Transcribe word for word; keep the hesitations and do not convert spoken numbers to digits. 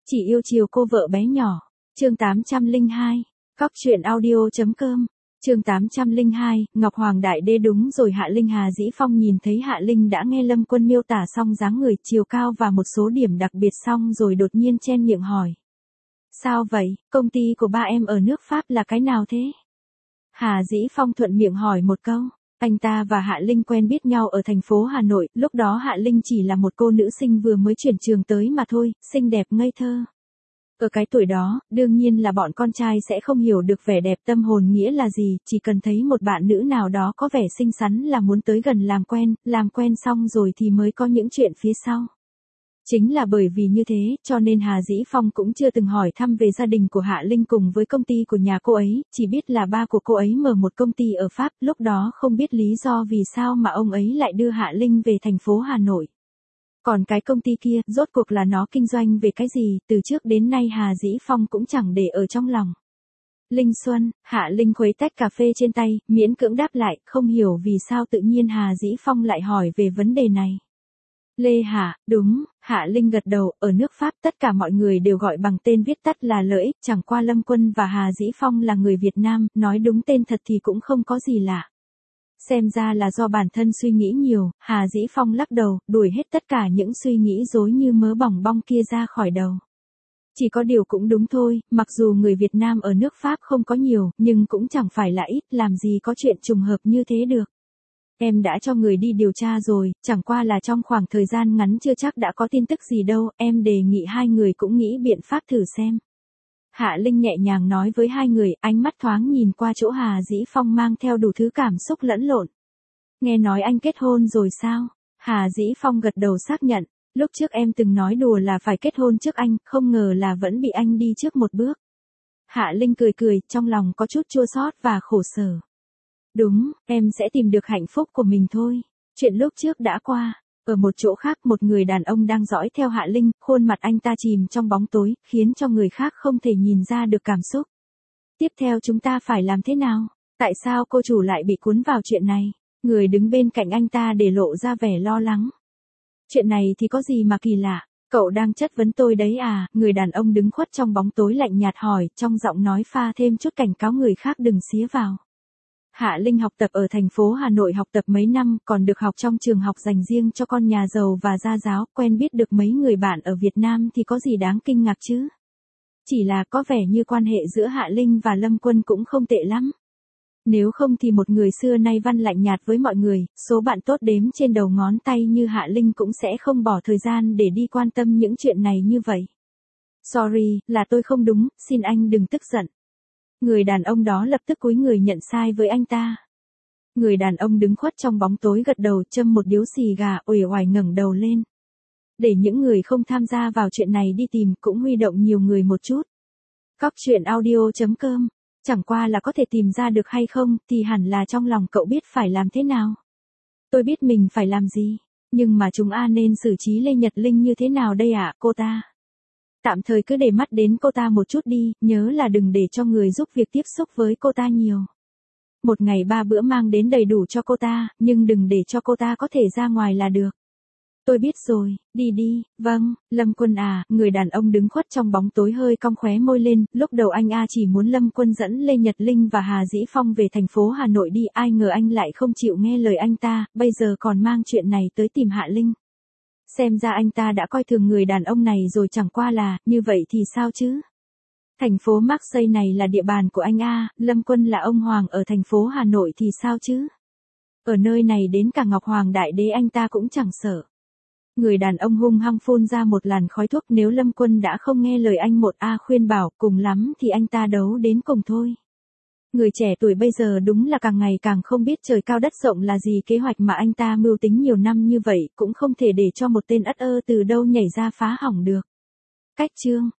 Chỉ yêu chiều cô vợ bé nhỏ. Chương tám trăm lẻ hai. Cóc truyện audio.com. Chương tám trăm lẻ hai, Ngọc Hoàng Đại Đế đúng rồi. Hạ Linh. Hà Dĩ Phong nhìn thấy Hạ Linh đã nghe Lâm Quân miêu tả xong dáng người, chiều cao và một số điểm đặc biệt xong rồi đột nhiên chen miệng hỏi. Sao vậy, công ty của ba em ở nước Pháp là cái nào thế? Hà Dĩ Phong thuận miệng hỏi một câu. Anh ta và Hạ Linh quen biết nhau ở thành phố Hà Nội, lúc đó Hạ Linh chỉ là một cô nữ sinh vừa mới chuyển trường tới mà thôi, xinh đẹp ngây thơ. Ở cái tuổi đó, đương nhiên là bọn con trai sẽ không hiểu được vẻ đẹp tâm hồn nghĩa là gì, chỉ cần thấy một bạn nữ nào đó có vẻ xinh xắn là muốn tới gần làm quen, làm quen xong rồi thì mới có những chuyện phía sau. Chính là bởi vì như thế, cho nên Hà Dĩ Phong cũng chưa từng hỏi thăm về gia đình của Hạ Linh cùng với công ty của nhà cô ấy, chỉ biết là ba của cô ấy mở một công ty ở Pháp, lúc đó không biết lý do vì sao mà ông ấy lại đưa Hạ Linh về thành phố Hà Nội. Còn cái công ty kia, rốt cuộc là nó kinh doanh về cái gì, từ trước đến nay Hà Dĩ Phong cũng chẳng để ở trong lòng. Linh Xuân, Hạ Linh khuấy tách cà phê trên tay, miễn cưỡng đáp lại, không hiểu vì sao tự nhiên Hà Dĩ Phong lại hỏi về vấn đề này. Lê Hạ, đúng, Hạ Linh gật đầu, ở nước Pháp tất cả mọi người đều gọi bằng tên viết tắt là Lợi Ích, chẳng qua Lâm Quân và Hà Dĩ Phong là người Việt Nam, nói đúng tên thật thì cũng không có gì lạ. Xem ra là do bản thân suy nghĩ nhiều, Hà Dĩ Phong lắc đầu, đuổi hết tất cả những suy nghĩ dối như mớ bỏng bong kia ra khỏi đầu. Chỉ có điều cũng đúng thôi, mặc dù người Việt Nam ở nước Pháp không có nhiều, nhưng cũng chẳng phải là ít, làm gì có chuyện trùng hợp như thế được. Em đã cho người đi điều tra rồi, chẳng qua là trong khoảng thời gian ngắn chưa chắc đã có tin tức gì đâu, em đề nghị hai người cũng nghĩ biện pháp thử xem. Hạ Linh nhẹ nhàng nói với hai người, ánh mắt thoáng nhìn qua chỗ Hà Dĩ Phong mang theo đủ thứ cảm xúc lẫn lộn. Nghe nói anh kết hôn rồi sao? Hà Dĩ Phong gật đầu xác nhận, lúc trước em từng nói đùa là phải kết hôn trước anh, không ngờ là vẫn bị anh đi trước một bước. Hạ Linh cười cười, trong lòng có chút chua xót và khổ sở. Đúng, em sẽ tìm được hạnh phúc của mình thôi. Chuyện lúc trước đã qua. Ở một chỗ khác, một người đàn ông đang dõi theo Hạ Linh, khuôn mặt anh ta chìm trong bóng tối, khiến cho người khác không thể nhìn ra được cảm xúc. Tiếp theo chúng ta phải làm thế nào? Tại sao cô chủ lại bị cuốn vào chuyện này? Người đứng bên cạnh anh ta để lộ ra vẻ lo lắng. Chuyện này thì có gì mà kỳ lạ? Cậu đang chất vấn tôi đấy à? Người đàn ông đứng khuất trong bóng tối lạnh nhạt hỏi, trong giọng nói pha thêm chút cảnh cáo người khác đừng xía vào. Hạ Linh học tập ở thành phố Hà Nội học tập mấy năm, còn được học trong trường học dành riêng cho con nhà giàu và gia giáo, quen biết được mấy người bạn ở Việt Nam thì có gì đáng kinh ngạc chứ? Chỉ là có vẻ như quan hệ giữa Hạ Linh và Lâm Quân cũng không tệ lắm. Nếu không thì một người xưa nay văn lạnh nhạt với mọi người, số bạn tốt đếm trên đầu ngón tay như Hạ Linh cũng sẽ không bỏ thời gian để đi quan tâm những chuyện này như vậy. Sorry, là tôi không đúng, xin anh đừng tức giận. Người đàn ông đó lập tức cúi người nhận sai với anh ta. Người đàn ông đứng khuất trong bóng tối gật đầu, châm một điếu xì gà, uể oải ngẩng đầu lên. Để những người không tham gia vào chuyện này đi tìm, cũng huy động nhiều người một chút. Cóc truyện audio.com. Chẳng qua là có thể tìm ra được hay không, thì hẳn là trong lòng cậu biết phải làm thế nào. Tôi biết mình phải làm gì, nhưng mà chúng a nên xử trí Lê Nhật Linh như thế nào đây ạ, cô ta? Tạm thời cứ để mắt đến cô ta một chút đi, nhớ là đừng để cho người giúp việc tiếp xúc với cô ta nhiều. Một ngày ba bữa mang đến đầy đủ cho cô ta, nhưng đừng để cho cô ta có thể ra ngoài là được. Tôi biết rồi, đi đi, vâng, Lâm Quân à, người đàn ông đứng khuất trong bóng tối hơi cong khóe môi lên, lúc đầu anh A chỉ muốn Lâm Quân dẫn Lê Nhật Linh và Hà Dĩ Phong về thành phố Hà Nội đi, ai ngờ anh lại không chịu nghe lời anh ta, bây giờ còn mang chuyện này tới tìm Hạ Linh. Xem ra anh ta đã coi thường người đàn ông này rồi, chẳng qua là, như vậy thì sao chứ? Thành phố Marseille này là địa bàn của anh A, Lâm Quân là ông Hoàng ở thành phố Hà Nội thì sao chứ? Ở nơi này đến cả Ngọc Hoàng Đại Đế anh ta cũng chẳng sợ. Người đàn ông hung hăng phun ra một làn khói thuốc, nếu Lâm Quân đã không nghe lời anh một A khuyên bảo, cùng lắm thì anh ta đấu đến cùng thôi. Người trẻ tuổi bây giờ đúng là càng ngày càng không biết trời cao đất rộng là gì, kế hoạch mà anh ta mưu tính nhiều năm như vậy cũng không thể để cho một tên ất ơ từ đâu nhảy ra phá hỏng được. Cách chương